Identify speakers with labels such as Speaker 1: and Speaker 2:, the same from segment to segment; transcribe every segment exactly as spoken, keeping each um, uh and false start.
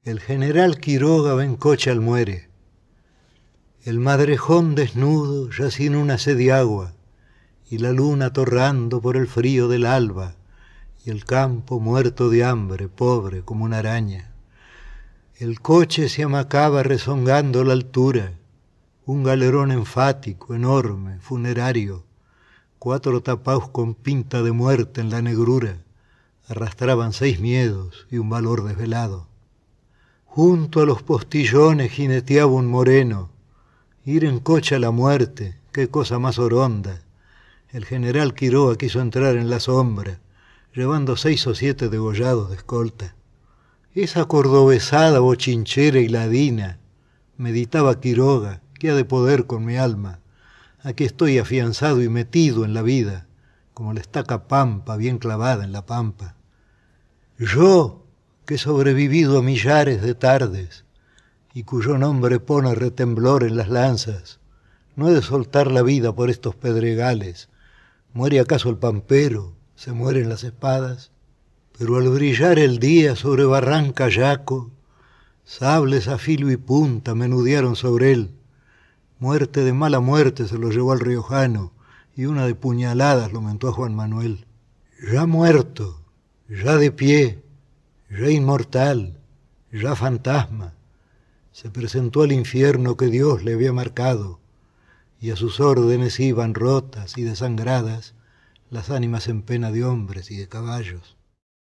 Speaker 1: El general Quiroga Bencoche Almuere. El madrejón desnudo yací en una sed de agua, y la luna torrando por el frío del alba, y el campo muerto de hambre, pobre como una araña. El coche se amacaba rezongando la altura, un galerón enfático, enorme, funerario, cuatro tapaos con pinta de muerte en la negrura, arrastraban seis miedos y un valor desvelado. Junto a los postillones jineteaba un moreno. Ir en coche a la muerte, qué cosa más oronda. El general Quiroga quiso entrar en la sombra, llevando seis o siete degollados de escolta. Esa cordobesada bochinchera y ladina, meditaba Quiroga, ¿qué ha de poder con mi alma? Aquí estoy afianzado y metido en la vida, como la estaca pampa bien clavada en la pampa. Yo, que he sobrevivido a millares de tardes, y cuyo nombre pone retemblor en las lanzas, no he de soltar la vida por estos pedregales. ¿Muere acaso el pampero? ¿Se mueren las espadas? Pero al brillar el día sobre Barranca Yaco, sables a filo y punta menudearon sobre él. Muerte de mala muerte se lo llevó al riojano, y una de puñaladas lo mentó a Juan Manuel. Ya muerto, ya de pie, ya inmortal, ya fantasma, se presentó al infierno que Dios le había marcado, y a sus órdenes iban rotas y desangradas las ánimas en pena de hombres y de caballos.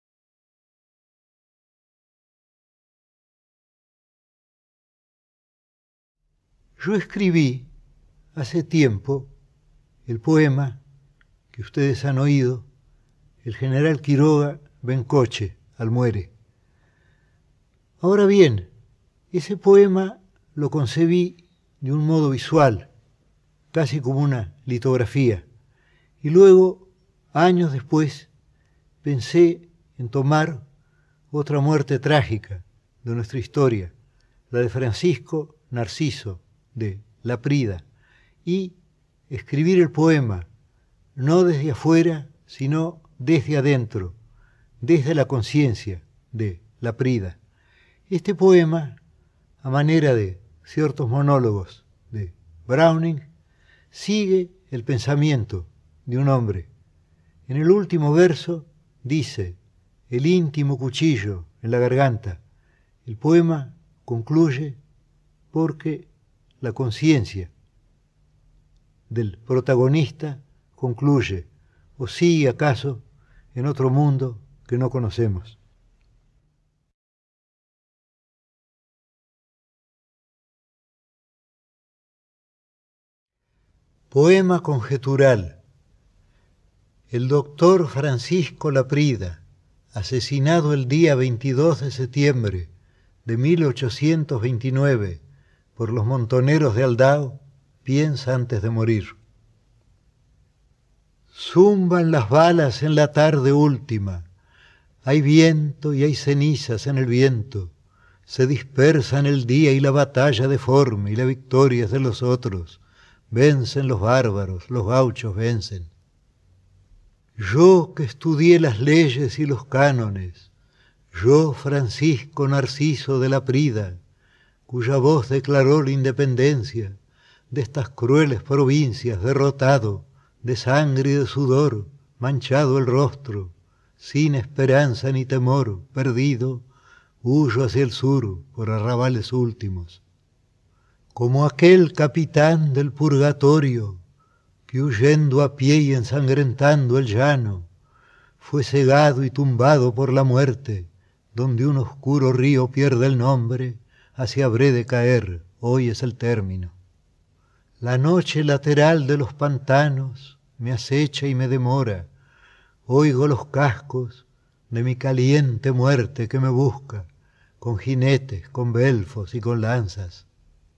Speaker 1: Yo escribí hace tiempo el poema que ustedes han oído, El general Quiroga Bencoche Almuere. Ahora bien, ese poema lo concebí de un modo visual, casi como una litografía, y luego, años después, pensé en tomar otra muerte trágica de nuestra historia, la de Francisco Narciso de Laprida, y escribir el poema, no desde afuera, sino desde adentro, desde la conciencia de Laprida. Este poema, a manera de ciertos monólogos de Browning, sigue el pensamiento de un hombre. En el último verso dice, el íntimo cuchillo en la garganta. El poema concluye porque la conciencia del protagonista concluye, o sigue acaso en otro mundo que no conocemos. Poema conjetural. El doctor Francisco Laprida, asesinado el día veintidós de septiembre de mil ochocientos veintinueve por los montoneros de Aldao, piensa antes de morir. Zumban las balas en la tarde última, hay viento y hay cenizas en el viento, se dispersan el día y la batalla deforme y la victoria es de los otros, vencen los bárbaros, los gauchos vencen. Yo que estudié las leyes y los cánones, yo Francisco Narciso de Laprida, cuya voz declaró la independencia de estas crueles provincias, derrotado, de sangre y de sudor, manchado el rostro, sin esperanza ni temor, perdido, huyo hacia el sur por arrabales últimos. Como aquel capitán del purgatorio, que huyendo a pie y ensangrentando el llano, fue cegado y tumbado por la muerte, donde un oscuro río pierde el nombre, hacia habré de caer, hoy es el término. La noche lateral de los pantanos me acecha y me demora, oigo los cascos de mi caliente muerte que me busca, con jinetes, con belfos y con lanzas.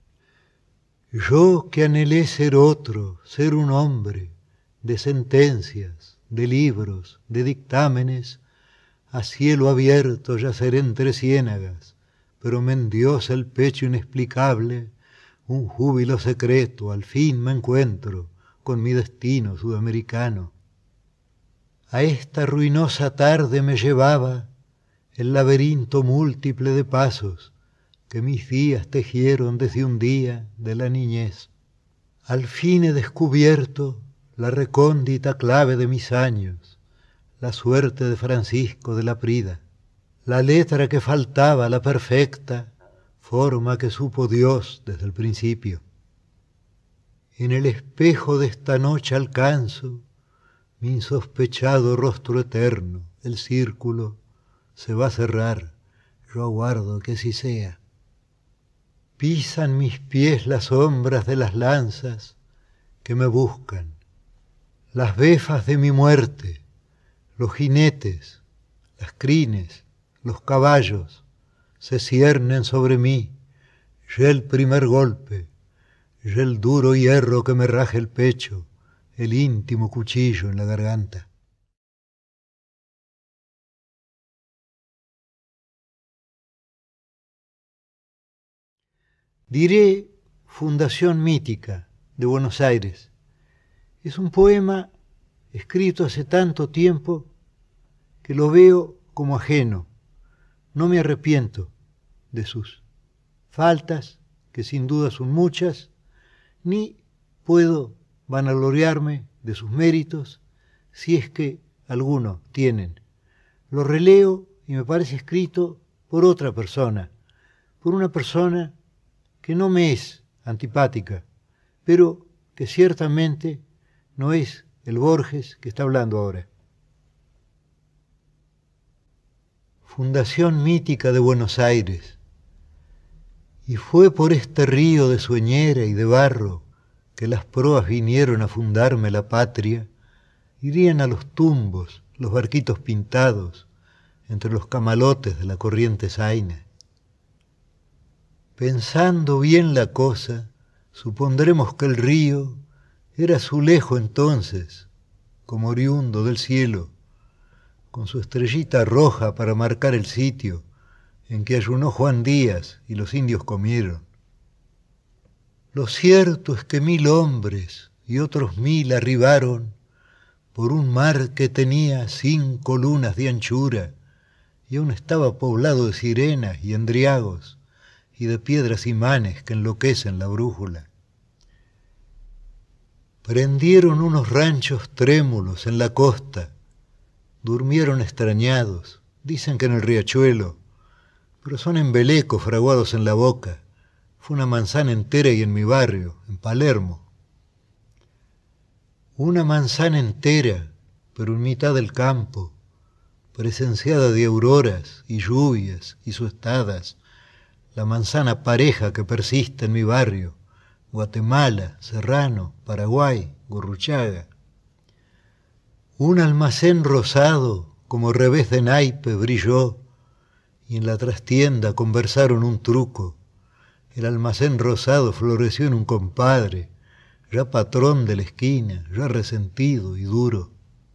Speaker 1: Yo que anhelé ser otro, ser un hombre, de sentencias, de libros, de dictámenes, a cielo abierto yaceré entre ciénagas, pero me endiosa el pecho inexplicable, un júbilo secreto, al fin me encuentro con mi destino sudamericano. A esta ruinosa tarde me llevaba el laberinto múltiple de pasos que mis días tejieron desde un día de la niñez. Al fin he descubierto la recóndita clave de mis años, la suerte de Francisco de la Prida, la letra que faltaba, la perfecta forma que supo Dios desde el principio. En el espejo de esta noche alcanzo mi insospechado rostro eterno, el círculo se va a cerrar, yo aguardo que así sea. Pisan mis pies las sombras de las lanzas que me buscan, las befas de mi muerte, los jinetes, las crines, los caballos se ciernen sobre mí, ya el primer golpe, ya el duro hierro que me raje el pecho, el íntimo cuchillo en la garganta. Diré Fundación Mítica de Buenos Aires. Es un poema escrito hace tanto tiempo que lo veo como ajeno. No me arrepiento de sus faltas, que sin duda son muchas, ni puedo vanagloriarme de sus méritos, si es que alguno tienen. Lo releo y me parece escrito por otra persona, por una persona que no me es antipática, pero que ciertamente no es el Borges que está hablando ahora. Fundación Mítica de Buenos Aires. Y fue por este río de sueñera y de barro que las proas vinieron a fundarme la patria, irían a los tumbos, los barquitos pintados, entre los camalotes de la corriente zaina. Pensando bien la cosa, supondremos que el río era azulejo entonces, como oriundo del cielo, con su estrellita roja para marcar el sitio en que ayunó Juan Díaz y los indios comieron. Lo cierto es que mil hombres y otros mil arribaron por un mar que tenía cinco lunas de anchura y aún estaba poblado de sirenas y endriagos y de piedras imanes que enloquecen la brújula. Prendieron unos ranchos trémulos en la costa, durmieron extrañados, dicen que en el riachuelo, pero son embelecos fraguados en la boca. Fue una manzana entera y en mi barrio, en Palermo. Una manzana entera, pero en mitad del campo, presenciada de auroras y lluvias y suestadas, la manzana pareja que persiste en mi barrio, Guatemala, Serrano, Paraguay, Gurruchaga. Un almacén rosado, como revés de naipe, brilló, y en la trastienda conversaron un truco. El almacén rosado floreció en un compadre, ya patrón de la esquina, ya resentido y duro.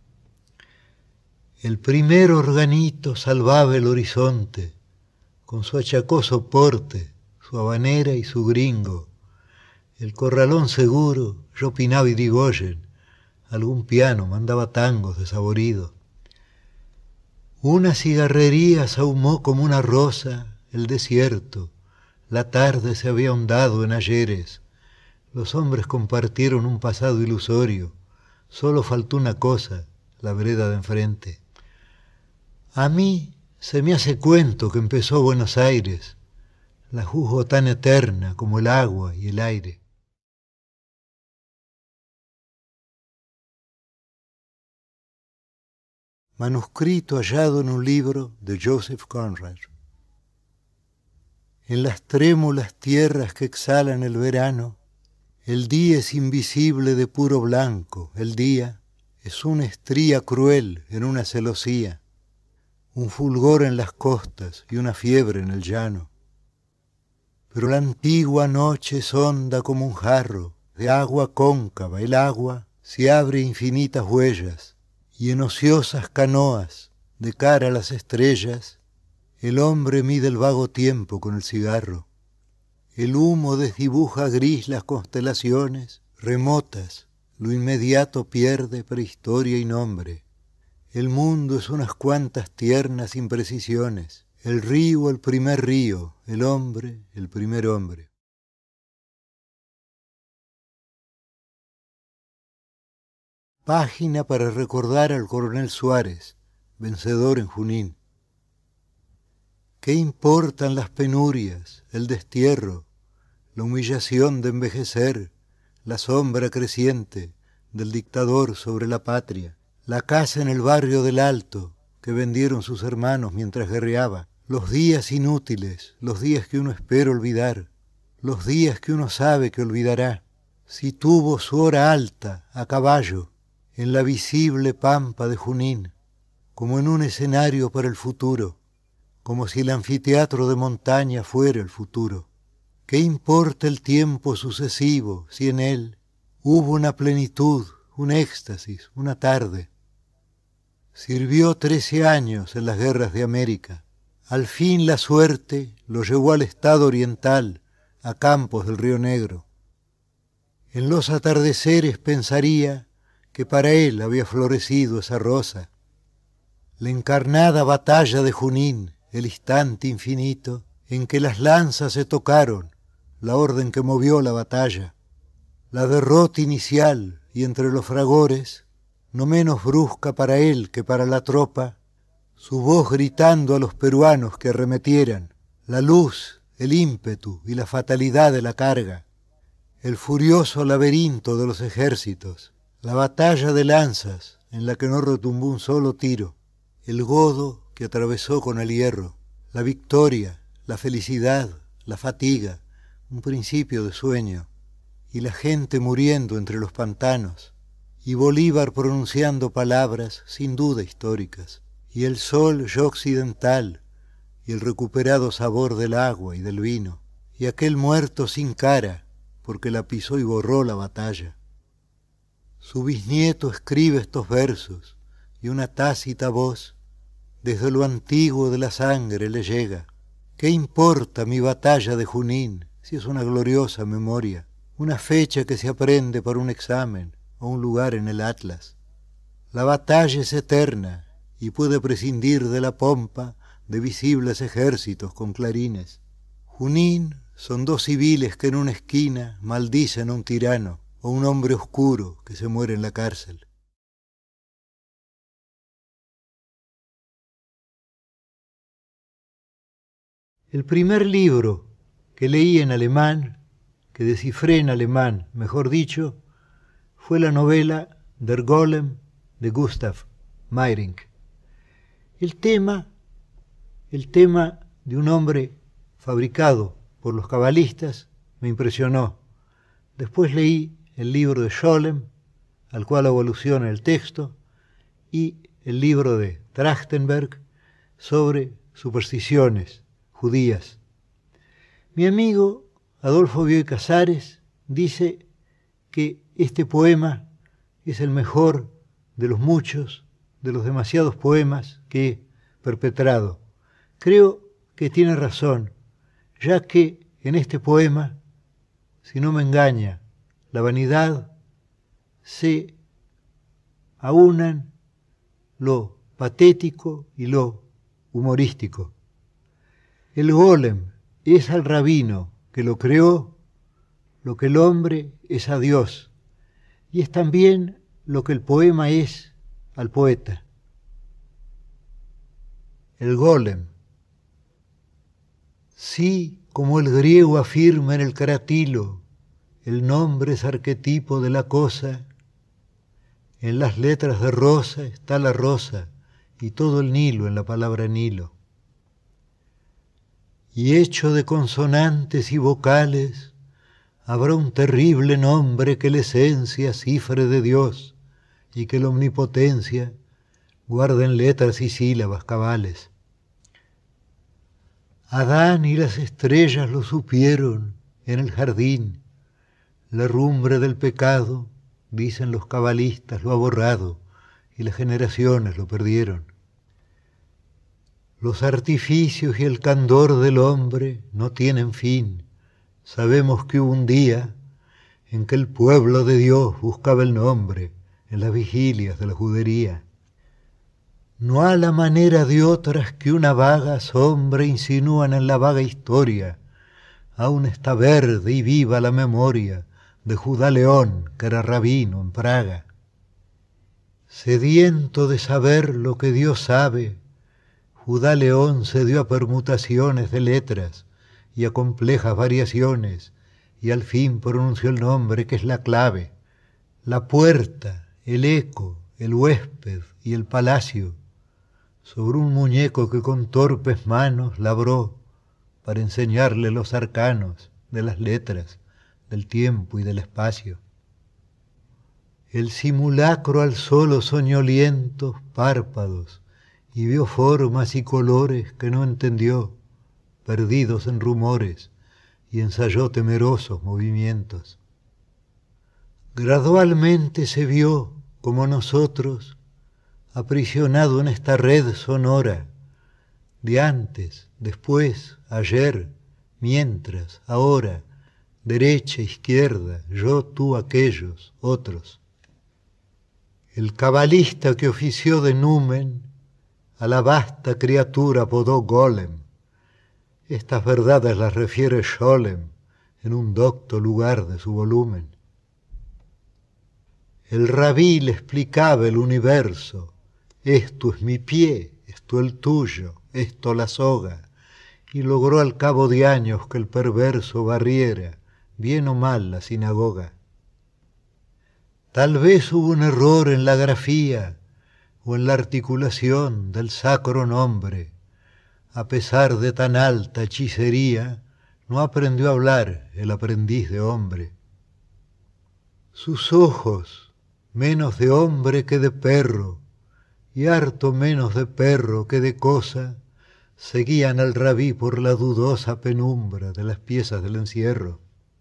Speaker 1: El primer organito salvaba el horizonte, con su achacoso porte, su habanera y su gringo. El corralón seguro, yo opinaba Irigoyen, algún piano mandaba tangos desaboridos. Una cigarrería sahumó como una rosa el desierto, la tarde se había ahondado en ayeres, los hombres compartieron un pasado ilusorio, solo faltó una cosa, la vereda de enfrente. A mí se me hace cuento que empezó Buenos Aires, la juzgo tan eterna como el agua y el aire. Manuscrito hallado en un libro de Joseph Conrad. En las trémulas tierras que exhalan el verano, el día es invisible de puro blanco, el día es una estría cruel en una celosía, un fulgor en las costas y una fiebre en el llano. Pero la antigua noche es honda como un jarro de agua cóncava, el agua se abre infinitas huellas, y en ociosas canoas, de cara a las estrellas, el hombre mide el vago tiempo con el cigarro. El humo desdibuja gris las constelaciones remotas, lo inmediato pierde prehistoria y nombre. El mundo es unas cuantas tiernas imprecisiones, el río el primer río, el hombre el primer hombre. Página para recordar al coronel Suárez, vencedor en Junín. ¿Qué importan las penurias, el destierro, la humillación de envejecer, la sombra creciente del dictador sobre la patria, la casa en el barrio del Alto que vendieron sus hermanos mientras guerreaba, los días inútiles, los días que uno espera olvidar, los días que uno sabe que olvidará, si tuvo su hora alta a caballo en la visible pampa de Junín, como en un escenario para el futuro, como si el anfiteatro de montaña fuera el futuro. ¿Qué importa el tiempo sucesivo si en él hubo una plenitud, un éxtasis, una tarde? Sirvió trece años en las guerras de América. Al fin la suerte lo llevó al estado oriental, a campos del Río Negro. En los atardeceres pensaría que para él había florecido esa rosa. La encarnada batalla de Junín, el instante infinito en que las lanzas se tocaron, la orden que movió la batalla, la derrota inicial y entre los fragores, no menos brusca para él que para la tropa, su voz gritando a los peruanos que arremetieran, la luz, el ímpetu y la fatalidad de la carga, el furioso laberinto de los ejércitos, la batalla de lanzas en la que no retumbó un solo tiro, el godo que atravesó con el hierro, la victoria, la felicidad, la fatiga, un principio de sueño, y la gente muriendo entre los pantanos, y Bolívar pronunciando palabras sin duda históricas, y el sol ya occidental, y el recuperado sabor del agua y del vino, y aquel muerto sin cara, porque la pisó y borró la batalla. Su bisnieto escribe estos versos, y una tácita voz, desde lo antiguo de la sangre le llega. ¿Qué importa mi batalla de Junín, si es una gloriosa memoria, una fecha que se aprende para un examen o un lugar en el atlas? La batalla es eterna y puede prescindir de la pompa de visibles ejércitos con clarines. Junín son dos civiles que en una esquina maldicen a un tirano o un hombre oscuro que se muere en la cárcel. El primer libro que leí en alemán, que descifré en alemán, mejor dicho, fue la novela Der Golem de Gustav Meyrink. El tema, el tema de un hombre fabricado por los cabalistas me impresionó. Después leí el libro de Scholem, al cual evoluciona el texto, y el libro de Trachtenberg sobre supersticiones judías. Mi amigo Adolfo Bioy Casares dice que este poema es el mejor de los muchos, de los demasiados poemas que he perpetrado. Creo que tiene razón, ya que en este poema, si no me engaña la vanidad, se aunan lo patético y lo humorístico. El golem es al rabino que lo creó, lo que el hombre es a Dios, y es también lo que el poema es al poeta. El golem, sí, como el griego afirma en el Caratilo, el nombre es arquetipo de la cosa, en las letras de rosa está la rosa y todo el Nilo en la palabra Nilo. Y hecho de consonantes y vocales, habrá un terrible nombre que la esencia cifre de Dios y que la omnipotencia guarda en letras y sílabas cabales. Adán y las estrellas lo supieron en el jardín, la rumbre del pecado, dicen los cabalistas, lo ha borrado y las generaciones lo perdieron. Los artificios y el candor del hombre no tienen fin. Sabemos que hubo un día en que el pueblo de Dios buscaba el nombre en las vigilias de la judería. no a la manera de otras que una vaga sombra insinúan en la vaga historia. Aún está verde y viva la memoria de Judá León, que era rabino en Praga. Sediento de saber lo que Dios sabe, Judá León se dio a permutaciones de letras y a complejas variaciones, y al fin pronunció el nombre que es la clave. La puerta, el eco, el huésped y el palacio, sobre un muñeco que con torpes manos labró para enseñarle los arcanos de las letras, del tiempo y del espacio. El simulacro alzó los soñolientos párpados y vio formas y colores que no entendió, perdidos en rumores, y ensayó temerosos movimientos. Gradualmente se vio, como nosotros, aprisionado en esta red sonora, de antes, después, ayer, mientras, ahora, derecha, izquierda, yo, tú, aquellos, otros. El cabalista que ofició de numen, a la vasta criatura apodó Golem. Estas verdades las refiere Scholem en un docto lugar de su volumen. El rabí le explicaba el universo, esto es mi pie, esto el tuyo, esto la soga, y logró al cabo de años que el perverso barriera, bien o mal, la sinagoga. Tal vez hubo un error en la grafía o en la articulación del sacro nombre. A pesar de tan alta hechicería, no aprendió a hablar el aprendiz de hombre. Sus ojos, menos de hombre que de perro, y harto menos de perro que de cosa, seguían al rabí por la dudosa penumbra de las piezas del encierro.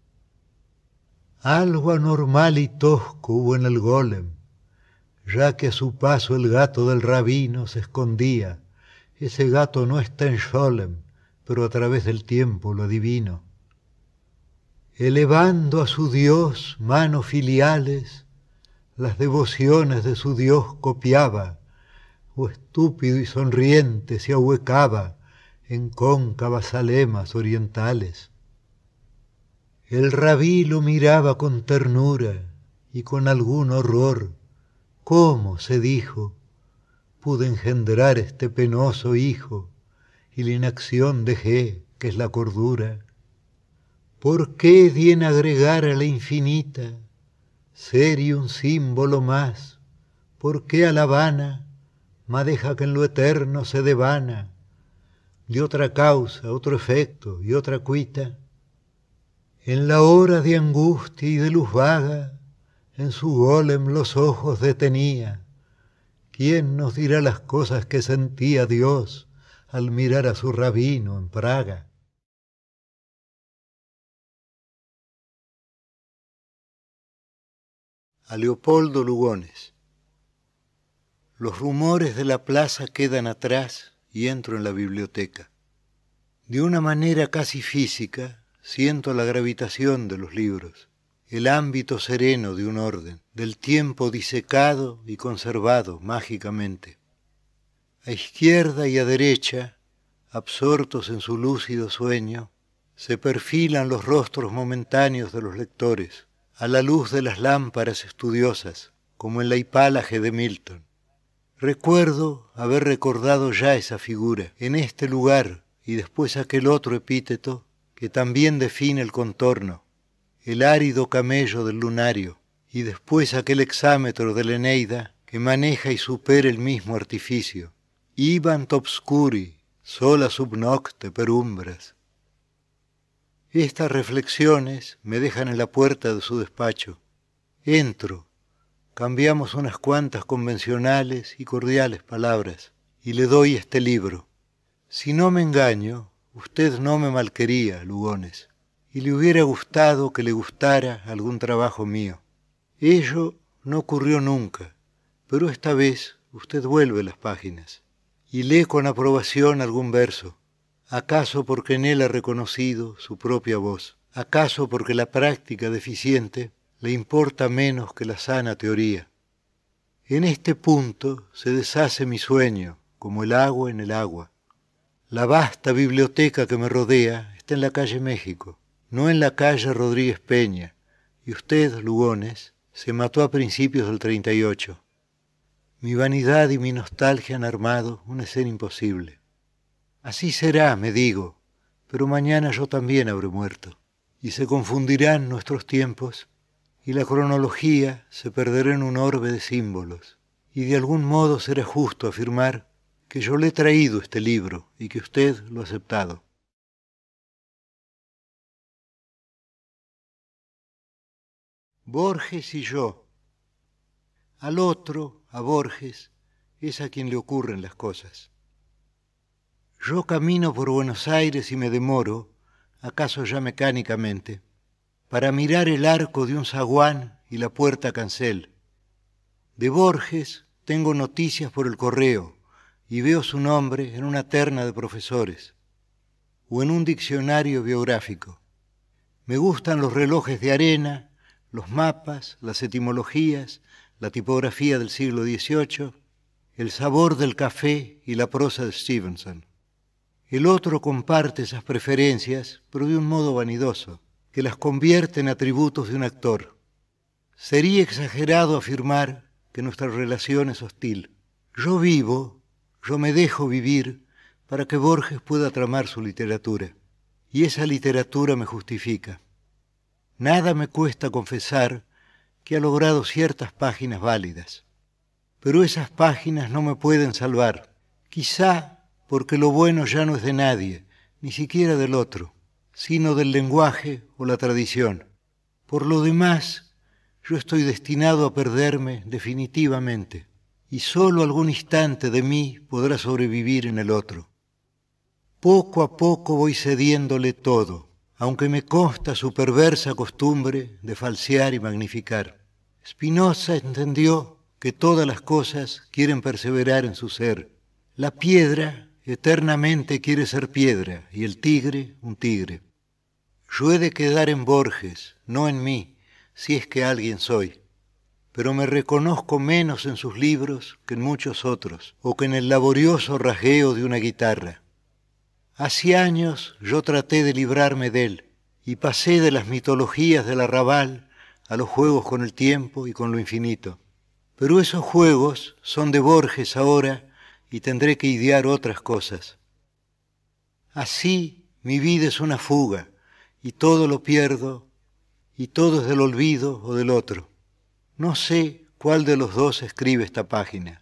Speaker 1: Algo anormal y tosco hubo en el golem, ya que a su paso el gato del rabino se escondía. Ese gato no está en Scholem, pero a través del tiempo lo adivino. Elevando a su Dios manos filiales, las devociones de su Dios copiaba, o estúpido y sonriente se ahuecaba en cóncavas alemas orientales. El rabí lo miraba con ternura y con algún horror. ¿Cómo, se dijo, pude engendrar este penoso hijo y la inacción dejé, que es la cordura? ¿Por qué di en agregar a la infinita ser y un símbolo más? ¿Por qué a la vana madeja que en lo eterno se devana? De otra causa, otro efecto y otra cuita. En la hora de angustia y de luz vaga, en su golem los ojos detenía. ¿Quién nos dirá las cosas que sentía Dios al mirar a su rabino en Praga? A Leopoldo Lugones. Los rumores de la plaza quedan atrás y entro en la biblioteca. De una manera casi física, siento la gravitación de los libros, el ámbito sereno de un orden, del tiempo disecado y conservado mágicamente. A izquierda y a derecha, absortos en su lúcido sueño, se perfilan los rostros momentáneos de los lectores, a la luz de las lámparas estudiosas, como en la hipálaje de Milton. Recuerdo haber recordado ya esa figura, en este lugar, y después aquel otro epíteto que también define el contorno, el árido camello del lunario, y después aquel hexámetro de la Eneida que maneja y supera el mismo artificio. Ibant obscuri, sola sub nocte per umbras. Estas reflexiones me dejan en la puerta de su despacho. Entro, cambiamos unas cuantas convencionales y cordiales palabras, y le doy este libro. Si no me engaño, usted no me malquería, Lugones, y le hubiera gustado que le gustara algún trabajo mío. Ello no ocurrió nunca, pero esta vez usted vuelve las páginas y lee con aprobación algún verso, acaso porque en él ha reconocido su propia voz, acaso porque la práctica deficiente le importa menos que la sana teoría. En este punto se deshace mi sueño, como el agua en el agua. La vasta biblioteca que me rodea está en la calle México, no en la calle Rodríguez Peña, y usted, Lugones, se mató a principios del treinta y ocho. Mi vanidad y mi nostalgia han armado una escena imposible. Así será, me digo, pero mañana yo también habré muerto, y se confundirán nuestros tiempos, y la cronología se perderá en un orbe de símbolos, y de algún modo será justo afirmar que yo le he traído este libro y que usted lo ha aceptado. Borges y yo. Al otro, a Borges, es a quien le ocurren las cosas. Yo camino por Buenos Aires y me demoro, acaso ya mecánicamente, para mirar el arco de un zaguán y la puerta cancel. De Borges tengo noticias por el correo y veo su nombre en una terna de profesores o en un diccionario biográfico. Me gustan los relojes de arena, los mapas, las etimologías, la tipografía del siglo dieciocho, el sabor del café y la prosa de Stevenson. El otro comparte esas preferencias, pero de un modo vanidoso, que las convierte en atributos de un actor. Sería exagerado afirmar que nuestra relación es hostil. Yo vivo, yo me dejo vivir para que Borges pueda tramar su literatura, y esa literatura me justifica. Nada me cuesta confesar que ha logrado ciertas páginas válidas, pero esas páginas no me pueden salvar, quizá porque lo bueno ya no es de nadie, ni siquiera del otro, sino del lenguaje o la tradición. Por lo demás, yo estoy destinado a perderme definitivamente, y solo algún instante de mí podrá sobrevivir en el otro. Poco a poco voy cediéndole todo, aunque me consta su perversa costumbre de falsear y magnificar. Spinoza entendió que todas las cosas quieren perseverar en su ser. La piedra eternamente quiere ser piedra y el tigre un tigre. Yo he de quedar en Borges, no en mí, si es que alguien soy, pero me reconozco menos en sus libros que en muchos otros, o que en el laborioso rasgueo de una guitarra. Hace años yo traté de librarme de él, y pasé de las mitologías del arrabal a los juegos con el tiempo y con lo infinito. Pero esos juegos son de Borges ahora, y tendré que idear otras cosas. Así mi vida es una fuga, y todo lo pierdo, y todo es del olvido o del otro. No sé cuál de los dos escribe esta página.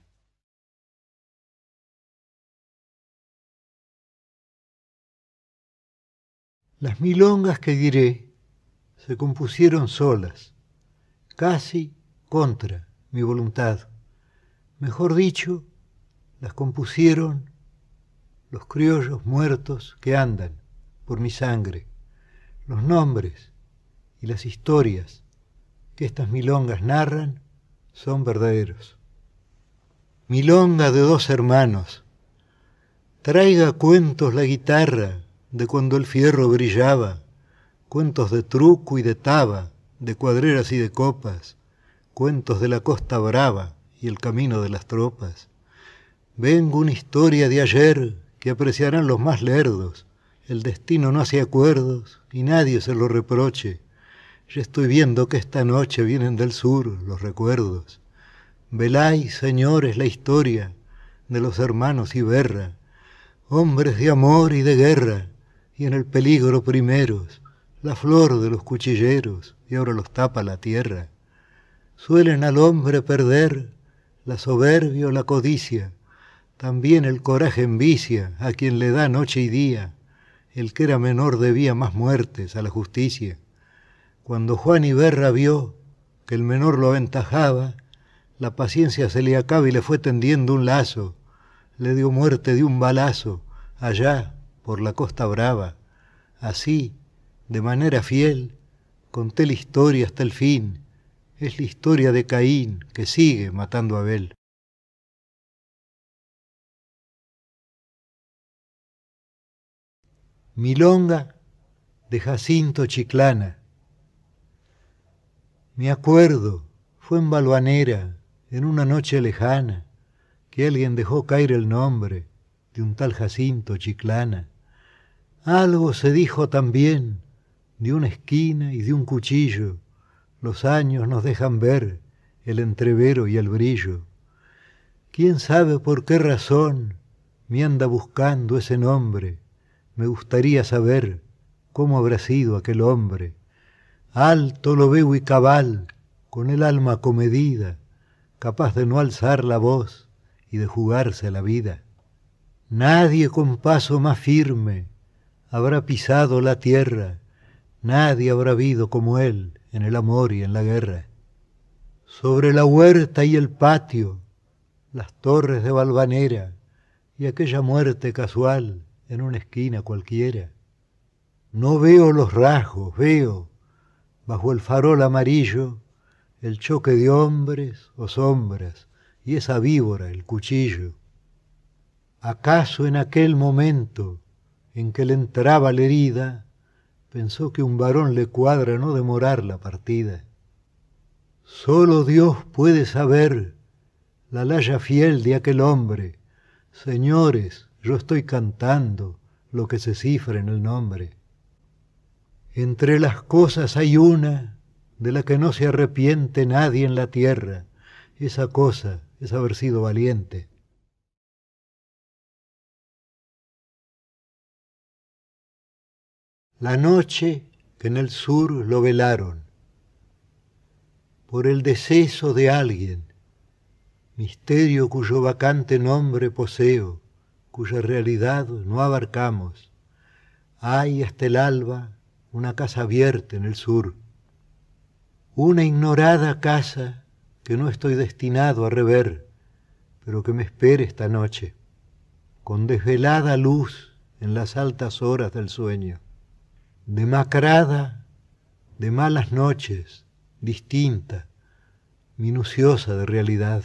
Speaker 1: Las milongas que diré se compusieron solas, casi contra mi voluntad. Mejor dicho, las compusieron los criollos muertos que andan por mi sangre, los nombres y las historias que estas milongas narran son verdaderos. Milonga de dos hermanos, traiga cuentos la guitarra de cuando el fierro brillaba, cuentos de truco y de taba, de cuadreras y de copas, cuentos de la Costa Brava y el camino de las tropas. Vengo una historia de ayer que apreciarán los más lerdos. El destino no hace acuerdos y nadie se lo reproche. Ya estoy viendo que esta noche vienen del sur los recuerdos. Velay, señores, la historia de los hermanos Iberra, hombres de amor y de guerra, y en el peligro primeros, la flor de los cuchilleros, y ahora los tapa la tierra. Suelen al hombre perder la soberbia o la codicia, también el coraje envicia a quien le da noche y día. El que era menor debía más muertes a la justicia. Cuando Juan Iberra vio que el menor lo aventajaba, la paciencia se le acaba y le fue tendiendo un lazo, le dio muerte de un balazo, allá por la Costa Brava. Así, de manera fiel, conté la historia hasta el fin. Es la historia de Caín que sigue matando a Abel. Milonga de Jacinto Chiclana. Me acuerdo, fue en Balvanera, en una noche lejana, que alguien dejó caer el nombre de un tal Jacinto Chiclana. Algo se dijo también de una esquina y de un cuchillo. Los años nos dejan ver el entrevero y el brillo. ¿Quién sabe por qué razón me anda buscando ese nombre? Me gustaría saber cómo habrá sido aquel hombre. Alto lo veo y cabal, con el alma comedida, capaz de no alzar la voz y de jugarse la vida. Nadie con paso más firme habrá pisado la tierra, nadie habrá habido como él en el amor y en la guerra. Sobre la huerta y el patio, las torres de Valvanera y aquella muerte casual en una esquina cualquiera. No veo los rasgos, veo, bajo el farol amarillo, el choque de hombres o sombras y esa víbora, el cuchillo. ¿Acaso en aquel momento en que le entraba la herida, pensó que un varón le cuadra no demorar la partida? Solo Dios puede saber la laya fiel de aquel hombre. Señores, yo estoy cantando lo que se cifra en el nombre. Entre las cosas hay una de la que no se arrepiente nadie en la tierra. Esa cosa es haber sido valiente. La noche que en el sur lo velaron, por el deceso de alguien, misterio cuyo vacante nombre poseo, cuya realidad no abarcamos. Hay hasta el alba una casa abierta en el sur, una ignorada casa que no estoy destinado a rever, pero que me espera esta noche, con desvelada luz en las altas horas del sueño, demacrada de malas noches, distinta, minuciosa de realidad.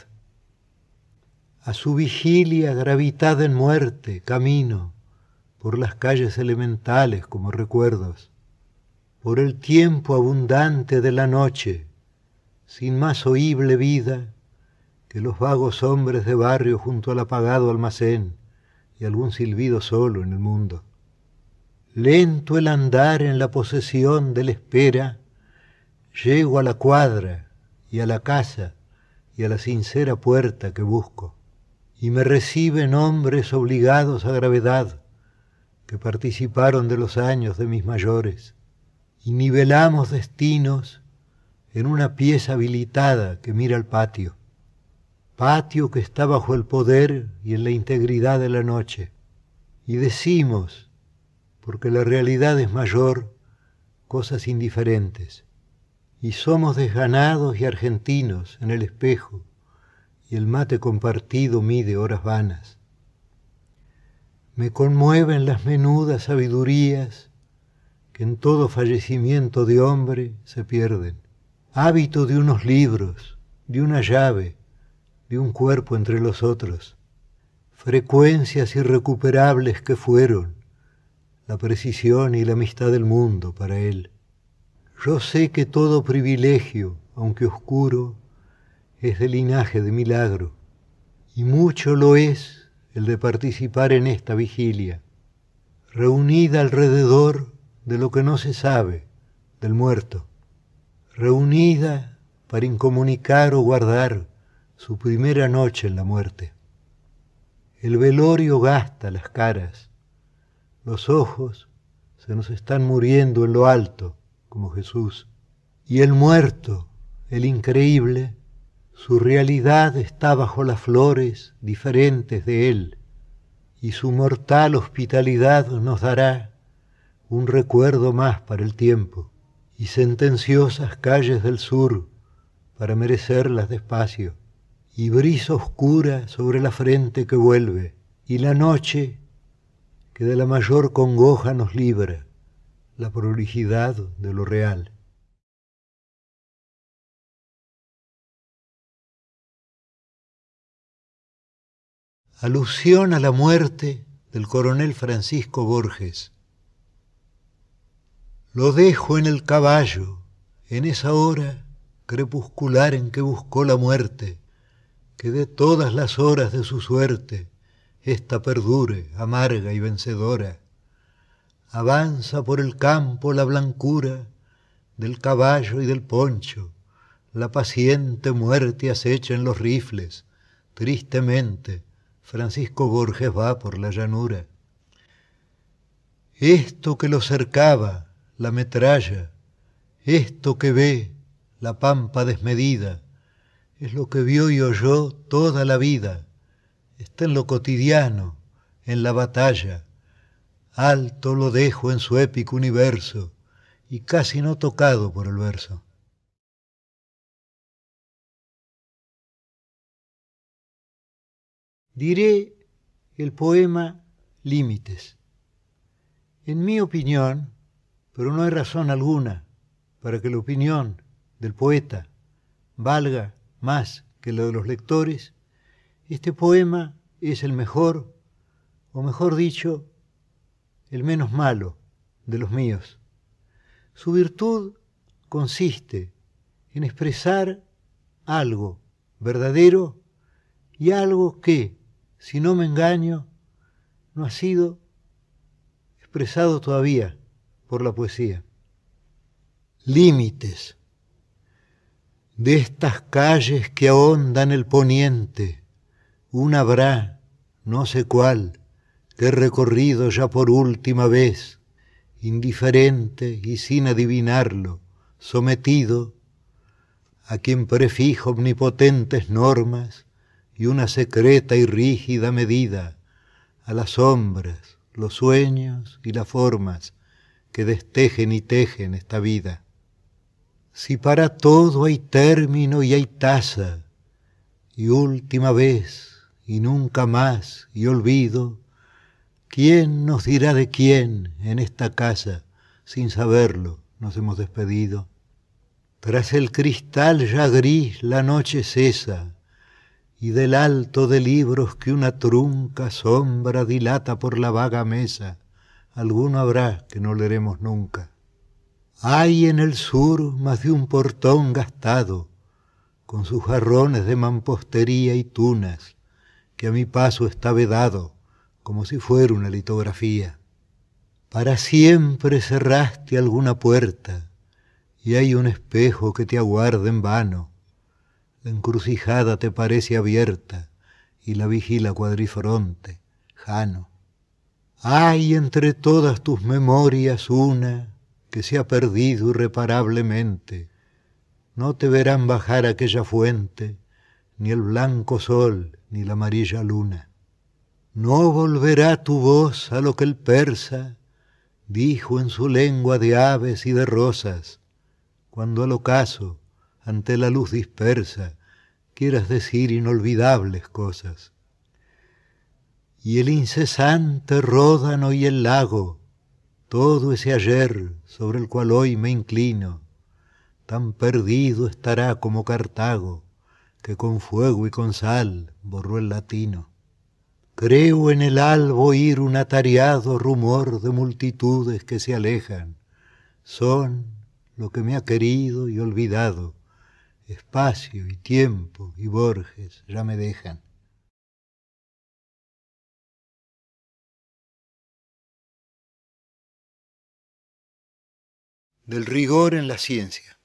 Speaker 1: A su vigilia gravitada en muerte, camino por las calles elementales como recuerdos, por el tiempo abundante de la noche, sin más oíble vida que los vagos hombres de barrio junto al apagado almacén y algún silbido solo en el mundo. Lento el andar en la posesión de la espera, llego a la cuadra y a la casa y a la sincera puerta que busco, y me reciben hombres obligados a gravedad, que participaron de los años de mis mayores, y nivelamos destinos en una pieza habilitada que mira al patio, patio que está bajo el poder y en la integridad de la noche, y decimos, porque la realidad es mayor, cosas indiferentes, y somos desganados y argentinos en el espejo, y el mate compartido mide horas vanas. Me conmueven las menudas sabidurías que en todo fallecimiento de hombre se pierden, hábito de unos libros, de una llave, de un cuerpo entre los otros, frecuencias irrecuperables que fueron la precisión y la amistad del mundo para él. Yo sé que todo privilegio, aunque oscuro, es de linaje de milagro, y mucho lo es el de participar en esta vigilia, reunida alrededor de lo que no se sabe, del muerto, reunida para incomunicar o guardar su primera noche en la muerte. El velorio gasta las caras, los ojos se nos están muriendo en lo alto, como Jesús, y el muerto, el increíble, su realidad está bajo las flores diferentes de él, y su mortal hospitalidad nos dará un recuerdo más para el tiempo, y sentenciosas calles del sur para merecerlas despacio, y brisa oscura sobre la frente que vuelve, y la noche que de la mayor congoja nos libra, la prolijidad de lo real. Alusión a la muerte del coronel Francisco Borges. Lo dejo en el caballo, en esa hora crepuscular en que buscó la muerte, que de todas las horas de su suerte esta perdure amarga y vencedora. Avanza por el campo la blancura del caballo y del poncho, la paciente muerte acecha en los rifles, tristemente Francisco Borges va por la llanura. Esto que lo cercaba, la metralla, esto que ve, la pampa desmedida, es lo que vio y oyó toda la vida, está en lo cotidiano, en la batalla. Alto lo dejo en su épico universo y casi no tocado por el verso. Diré el poema Límites. En mi opinión, pero no hay razón alguna para que la opinión del poeta valga más que la de los lectores, este poema es el mejor, o mejor dicho, el menos malo de los míos. Su virtud consiste en expresar algo verdadero y algo que, si no me engaño, no ha sido expresado todavía por la poesía. Límites. De estas calles que ahondan el poniente, una habrá, no sé cuál, que he recorrido ya por última vez, indiferente y sin adivinarlo, sometido a quien prefija omnipotentes normas y una secreta y rígida medida, a las sombras, los sueños y las formas que destejen y tejen esta vida. Si para todo hay término y hay tasa, y última vez, y nunca más, y olvido, ¿quién nos dirá de quién en esta casa, sin saberlo, nos hemos despedido? Tras el cristal ya gris la noche cesa, y del alto de libros que una trunca sombra dilata por la vaga mesa, alguno habrá que no leeremos nunca. Hay en el sur más de un portón gastado, con sus jarrones de mampostería y tunas, que a mi paso está vedado, como si fuera una litografía. Para siempre cerraste alguna puerta, y hay un espejo que te aguarda en vano. La encrucijada te parece abierta, y la vigila cuadrifronte, Jano. Hay entre todas tus memorias una que se ha perdido irreparablemente. No te verán bajar aquella fuente, ni el blanco sol, ni la amarilla luna. No volverá tu voz a lo que el persa dijo en su lengua de aves y de rosas, cuando al ocaso, ante la luz dispersa, quieras decir inolvidables cosas. Y el incesante ródano y el lago, todo ese ayer sobre el cual hoy me inclino, tan perdido estará como Cartago, que con fuego y con sal borró el latino. Creo en el alba oír un atareado rumor de multitudes que se alejan. Son lo que me ha querido y olvidado. Espacio y tiempo y Borges ya me dejan. Del rigor en la ciencia.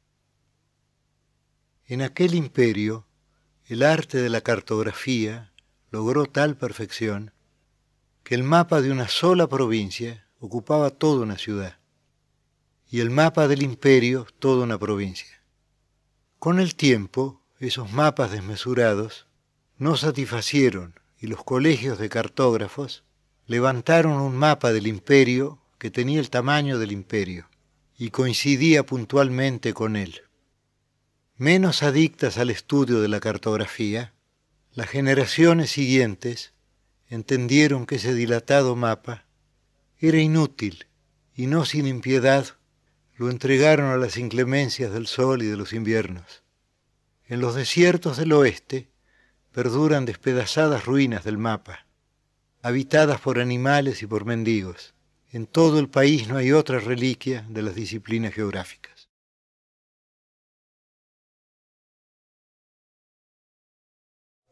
Speaker 1: En aquel imperio, el arte de la cartografía logró tal perfección que el mapa de una sola provincia ocupaba toda una ciudad y el mapa del imperio toda una provincia. Con el tiempo, esos mapas desmesurados no satisfacieron y los colegios de cartógrafos levantaron un mapa del imperio que tenía el tamaño del imperio y coincidía puntualmente con él. Menos adictas al estudio de la cartografía, las generaciones siguientes entendieron que ese dilatado mapa era inútil y no sin impiedad lo entregaron a las inclemencias del sol y de los inviernos. En los desiertos del oeste perduran despedazadas ruinas del mapa, habitadas por animales y por mendigos. En todo el país no hay otra reliquia de las disciplinas geográficas.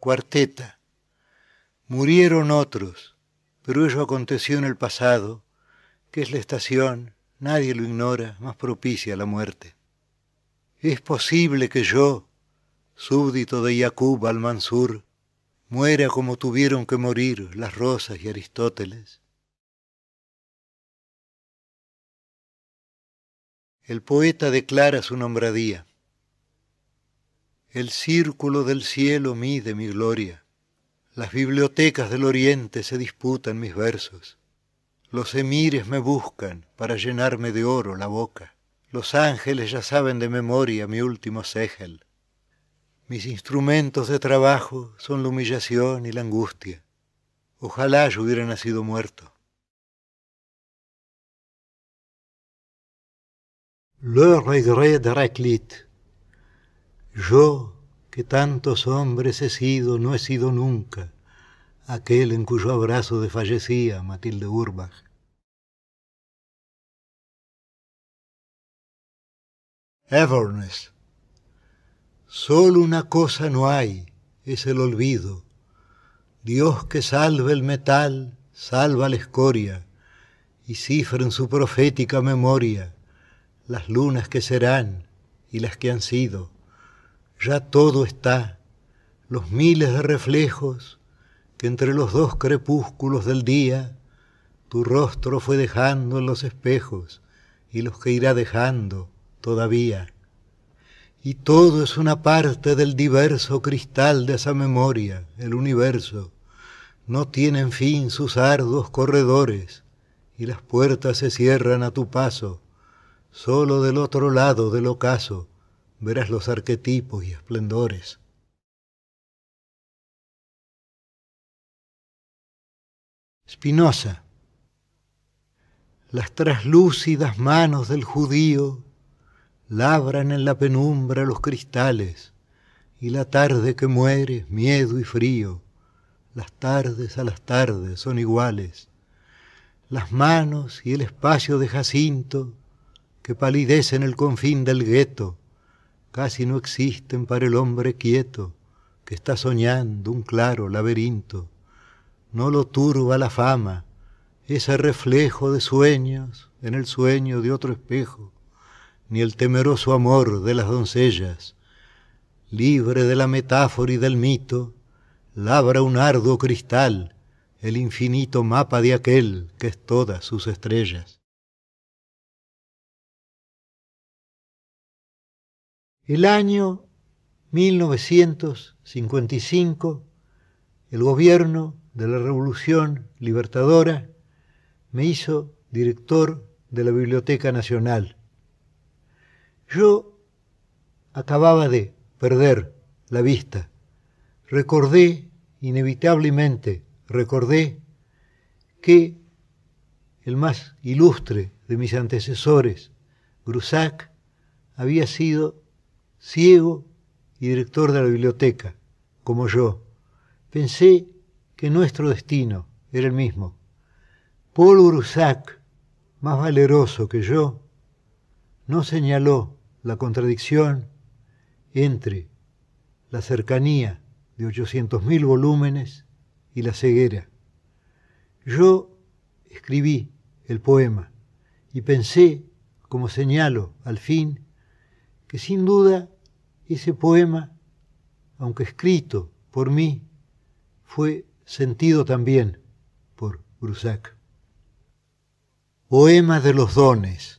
Speaker 1: Cuarteta. Murieron otros, pero ello aconteció en el pasado, que es la estación, nadie lo ignora, más propicia a la muerte. Es posible que yo, súbdito de Yaqub al-Mansur, muera como tuvieron que morir las Rosas y Aristóteles. El poeta declara su nombradía. El círculo del cielo mide mi gloria. Las bibliotecas del oriente se disputan mis versos. Los emires me buscan para llenarme de oro la boca. Los ángeles ya saben de memoria mi último ségel. Mis instrumentos de trabajo son la humillación y la angustia. Ojalá yo hubiera nacido muerto. Le regret d'Héraclite. Yo, que tantos hombres he sido, no he sido nunca aquel en cuyo abrazo desfallecía Matilde Urbach. Everness. Solo una cosa no hay, es el olvido. Dios que salve el metal, salva la escoria, y cifra en su profética memoria las lunas que serán y las que han sido. Ya todo está, los miles de reflejos que entre los dos crepúsculos del día tu rostro fue dejando en los espejos y los que irá dejando todavía. Y todo es una parte del diverso cristal de esa memoria, el universo. No tienen fin sus arduos corredores y las puertas se cierran a tu paso. Solo del otro lado del ocaso verás los arquetipos y esplendores. Spinoza. Las traslúcidas manos del judío labran en la penumbra los cristales, y la tarde que muere, miedo y frío, las tardes a las tardes son iguales. Las manos y el espacio de Jacinto, que palidecen el confín del gueto, casi no existen para el hombre quieto, que está soñando un claro laberinto. No lo turba la fama, ese reflejo de sueños en el sueño de otro espejo, ni el temeroso amor de las doncellas. Libre de la metáfora y del mito, labra un arduo cristal, el infinito mapa de aquel que es todas sus estrellas. El año mil novecientos cincuenta y cinco, el gobierno de la Revolución Libertadora me hizo director de la Biblioteca Nacional. Yo acababa de perder la vista. Recordé, inevitablemente, recordé que el más ilustre de mis antecesores, Grusac, había sido ciego y director de la biblioteca, como yo. Pensé que nuestro destino era el mismo. Paul Grusac, más valeroso que yo, no señaló la contradicción entre la cercanía de ochocientos mil volúmenes y la ceguera. Yo escribí el poema y pensé, como señalo al fin, que sin duda ese poema, aunque escrito por mí, fue sentido también por Grusac. Poema de los dones.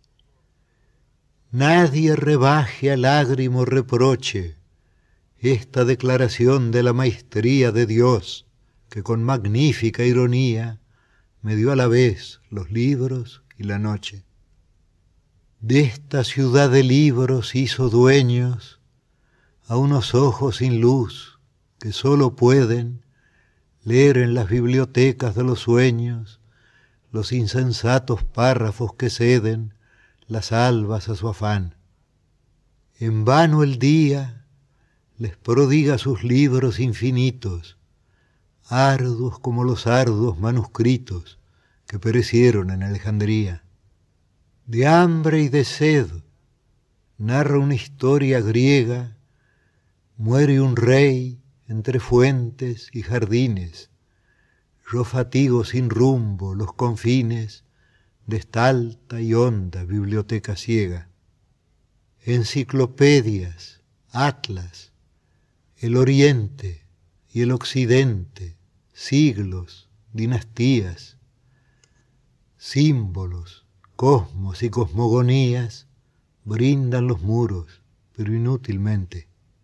Speaker 1: Nadie rebaje a lágrimo reproche esta declaración de la maestría de Dios, que con magnífica ironía me dio a la vez los libros y la noche. De esta ciudad de libros hizo dueños a unos ojos sin luz que sólo pueden leer en las bibliotecas de los sueños los insensatos párrafos que ceden las albas a su afán. En vano el día les prodiga sus libros infinitos, arduos como los arduos manuscritos que perecieron en Alejandría. De hambre y de sed narra una historia griega, muere un rey entre fuentes y jardines. Yo fatigo sin rumbo los confines de esta alta y honda biblioteca ciega. Enciclopedias, atlas, el oriente y el occidente, siglos, dinastías, símbolos, cosmos y cosmogonías brindan los muros, pero inútilmente.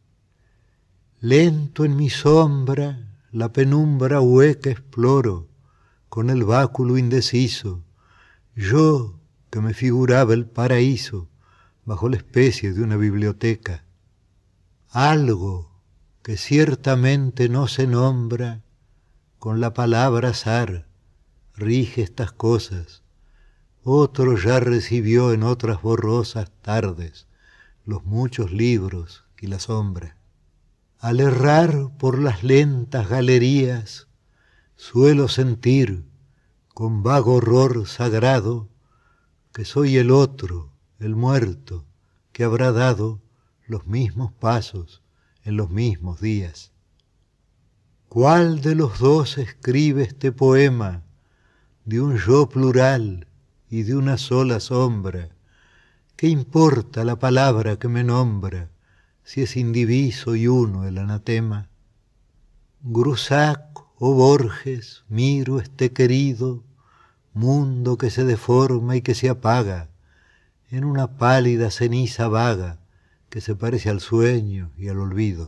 Speaker 1: Lento en mi sombra la penumbra hueca exploro, con el báculo indeciso, yo que me figuraba el paraíso bajo la especie de una biblioteca. Algo que ciertamente no se nombra, con la palabra azar rige estas cosas. Otro ya recibió en otras borrosas tardes los muchos libros y la sombra. Al errar por las lentas galerías, suelo sentir con vago horror sagrado que soy el otro, el muerto, que habrá dado los mismos pasos en los mismos días. ¿Cuál de los dos escribe este poema de un yo plural y de una sola sombra? ¿Qué importa la palabra que me nombra, si es indiviso y uno el anatema? Grusac o Borges, miro este querido mundo que se deforma y que se apaga en una pálida ceniza vaga que se parece al sueño y al olvido.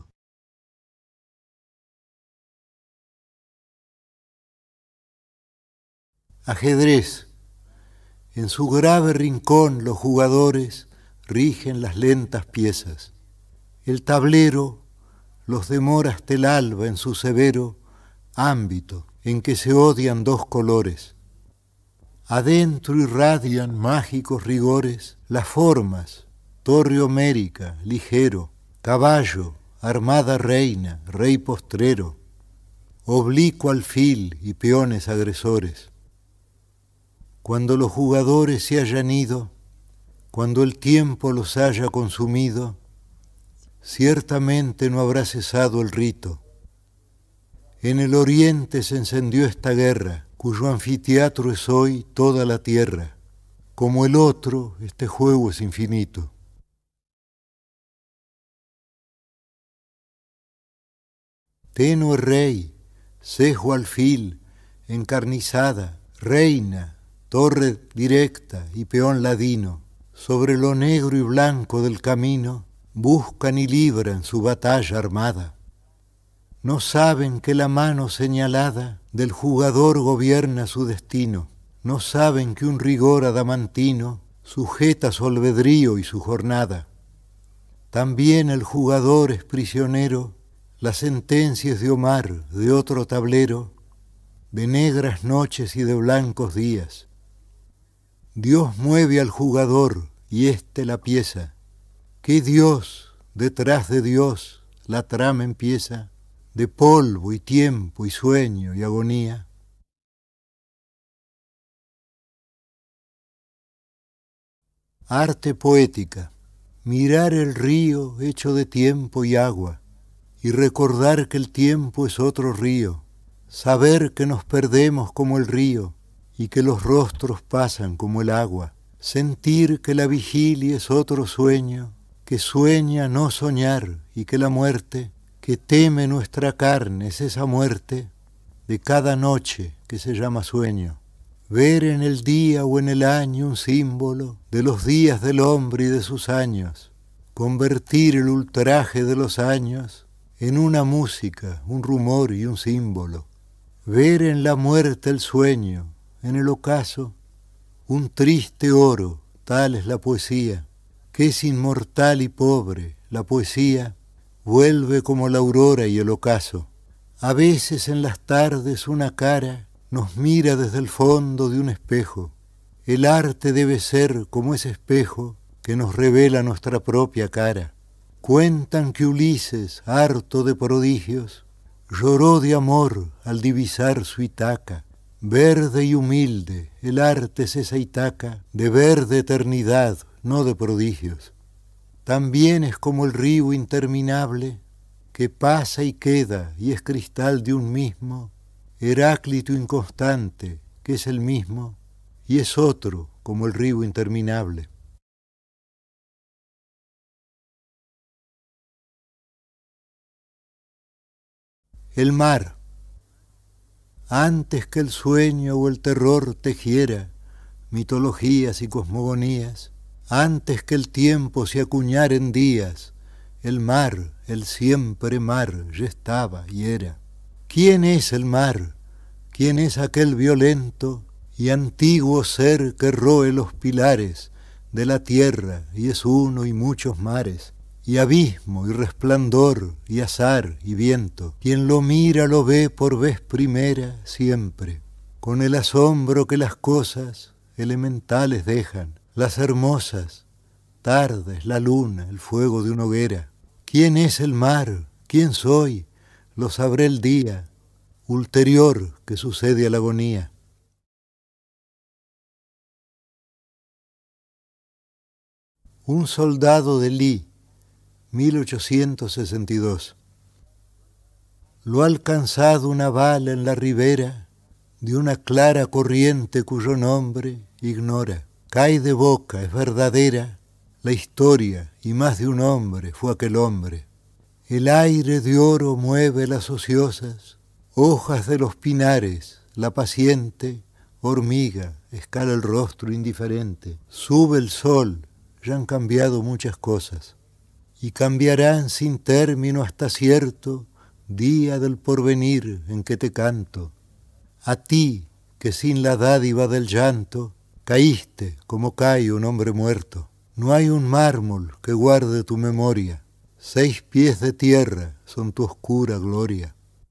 Speaker 1: Ajedrez. En su grave rincón los jugadores rigen las lentas piezas. El tablero los demora hasta el alba en su severo ámbito en que se odian dos colores. Adentro irradian mágicos rigores las formas, torre homérica, ligero, caballo, armada reina, rey postrero, oblicuo alfil y peones agresores. Cuando los jugadores se hayan ido, cuando el tiempo los haya consumido, ciertamente no habrá cesado el rito. En el oriente se encendió esta guerra, cuyo anfiteatro es hoy toda la tierra. Como el otro, este juego es infinito. Tenue rey, cejo alfil, encarnizada, reina, torre directa y peón ladino, sobre lo negro y blanco del camino, buscan y libran su batalla armada. No saben que la mano señalada del jugador gobierna su destino, no saben que un rigor adamantino sujeta su albedrío y su jornada. También el jugador es prisionero, la sentencia es de Omar, de otro tablero, de negras noches y de blancos días. Dios mueve al jugador y éste la pieza. ¿Qué Dios detrás de Dios la trama empieza? De polvo y tiempo y sueño y agonía. Arte poética, mirar el río hecho de tiempo y agua, y recordar que el tiempo es otro río, saber que nos perdemos como el río, y que los rostros pasan como el agua, sentir que la vigilia es otro sueño, que sueña no soñar, y que la muerte que teme nuestra carne es esa muerte de cada noche que se llama sueño. Ver en el día o en el año un símbolo de los días del hombre y de sus años, convertir el ultraje de los años en una música, un rumor y un símbolo. Ver en la muerte el sueño, en el ocaso, un triste oro, tal es la poesía, que es inmortal y pobre, la poesía vuelve como la aurora y el ocaso. A veces en las tardes una cara nos mira desde el fondo de un espejo. El arte debe ser como ese espejo que nos revela nuestra propia cara. Cuentan que Ulises, harto de prodigios, lloró de amor al divisar su Itaca. Verde y humilde, el arte es esa Itaca de verde eternidad, no de prodigios. También es como el río interminable que pasa y queda y es cristal de un mismo, Heráclito inconstante, que es el mismo, y es otro como el río interminable. El mar, antes que el sueño o el terror tejiera mitologías y cosmogonías, antes que el tiempo se acuñara en días, el mar, el siempre mar, ya estaba y era. ¿Quién es el mar? ¿Quién es aquel violento y antiguo ser que roe los pilares de la tierra y es uno y muchos mares? Y abismo y resplandor y azar y viento, quien lo mira lo ve por vez primera siempre, con el asombro que las cosas elementales dejan, las hermosas tardes, la luna, el fuego de una hoguera. ¿Quién es el mar? ¿Quién soy? Lo sabré el día ulterior que sucede a la agonía. Un soldado de Lee, mil ochocientos sesenta y dos. Lo ha alcanzado una bala en la ribera de una clara corriente cuyo nombre ignora. Cae de boca, es verdadera la historia, y más de un hombre fue aquel hombre. El aire de oro mueve las ociosas hojas de los pinares, la paciente hormiga escala el rostro indiferente. Sube el sol, ya han cambiado muchas cosas, y cambiarán sin término hasta cierto día del porvenir en que te canto. A ti, que sin la dádiva del llanto, caíste como cae un hombre muerto. No hay un mármol que guarde tu memoria, seis pies de tierra son tu oscura gloria.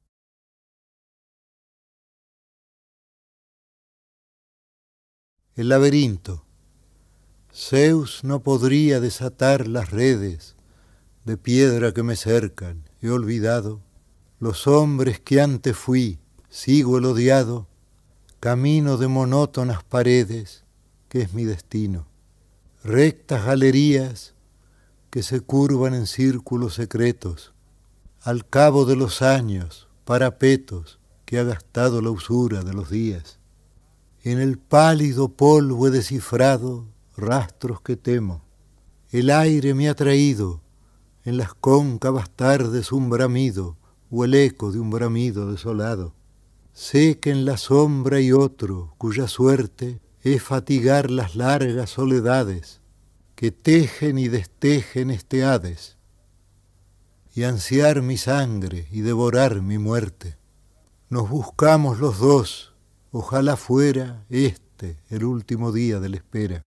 Speaker 1: El laberinto. Zeus no podría desatar las redes de piedra que me cercan. He olvidado los hombres que antes fui, sigo el odiado camino de monótonas paredes que es mi destino. Rectas galerías que se curvan en círculos secretos, al cabo de los años, parapetos que ha gastado la usura de los días. En el pálido polvo he descifrado rastros que temo. El aire me ha traído en las cóncavas tardes un bramido o el eco de un bramido desolado. Sé que en la sombra hay otro cuya suerte es fatigar las largas soledades que tejen y destejen este Hades, y ansiar mi sangre y devorar mi muerte. Nos buscamos los dos, ojalá fuera este el último día de la espera.